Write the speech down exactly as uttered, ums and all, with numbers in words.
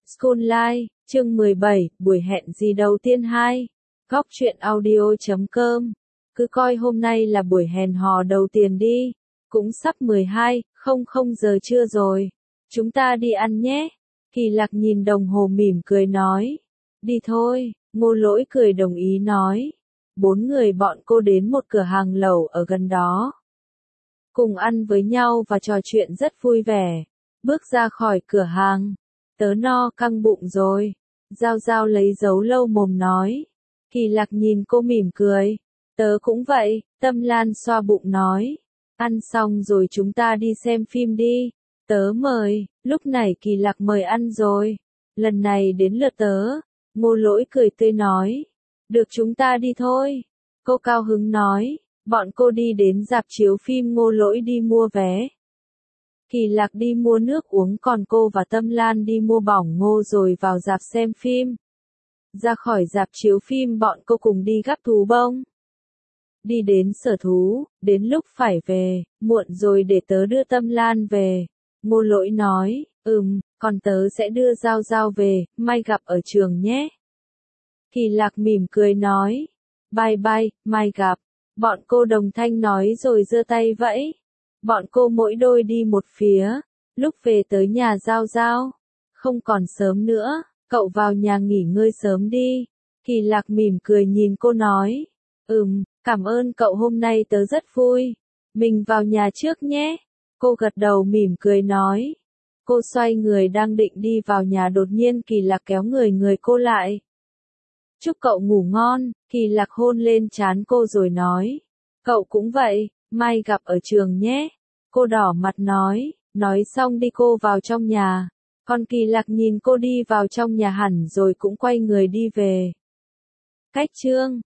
School Life, chương mười bảy, buổi hẹn gì đầu tiên hai. Góc truyện audio chấm com. Cứ coi hôm nay là buổi hẹn hò đầu tiên đi. Cũng sắp mười hai, không không giờ trưa rồi. Chúng ta đi ăn nhé. Kỳ Lạc nhìn đồng hồ mỉm cười nói. Đi thôi, Ngô Lỗi cười đồng ý nói. Bốn người bọn cô đến một cửa hàng lẩu ở gần đó. Cùng ăn với nhau và trò chuyện rất vui vẻ. Bước ra khỏi cửa hàng. Tớ no căng bụng rồi. Giao Giao lấy dấu lâu mồm nói. Kỳ Lạc nhìn cô mỉm cười. Tớ cũng vậy, Tâm Lan xoa bụng nói. Ăn xong rồi chúng ta đi xem phim đi. Tớ mời, lúc này Kỳ Lạc mời ăn rồi. Lần này đến lượt tớ. Ngô Lỗi cười tươi nói. Được chúng ta đi thôi. Cô cao hứng nói. Bọn cô đi đến rạp chiếu phim, Ngô Lỗi đi mua vé. Kỳ Lạc đi mua nước uống, còn cô và Tâm Lan đi mua bỏng ngô rồi vào rạp xem phim. Ra khỏi rạp chiếu phim bọn cô cùng đi gắp thú bông. Đi đến sở thú, đến lúc phải về, muộn rồi để tớ đưa Tâm Lan về. Ngô Lỗi nói, ừm, còn tớ sẽ đưa Giao Giao về, mai gặp ở trường nhé. Kỳ Lạc mỉm cười nói, bye bye, mai gặp. Bọn cô đồng thanh nói rồi giơ tay vẫy. Bọn cô mỗi đôi đi một phía. Lúc về tới nhà Giao Giao. Không còn sớm nữa, cậu vào nhà nghỉ ngơi sớm đi. Kỳ Lạc mỉm cười nhìn cô nói. Ừm, cảm ơn cậu, hôm nay tớ rất vui. Mình vào nhà trước nhé. Cô gật đầu mỉm cười nói. Cô xoay người đang định đi vào nhà, đột nhiên Kỳ Lạc kéo người người cô lại. Chúc cậu ngủ ngon. Kỳ Lạc hôn lên trán cô rồi nói. Cậu cũng vậy, mai gặp ở trường nhé. Cô đỏ mặt nói, nói xong đi cô vào trong nhà. Còn Kỳ Lạc nhìn cô đi vào trong nhà hẳn rồi cũng quay người đi về. Cách chương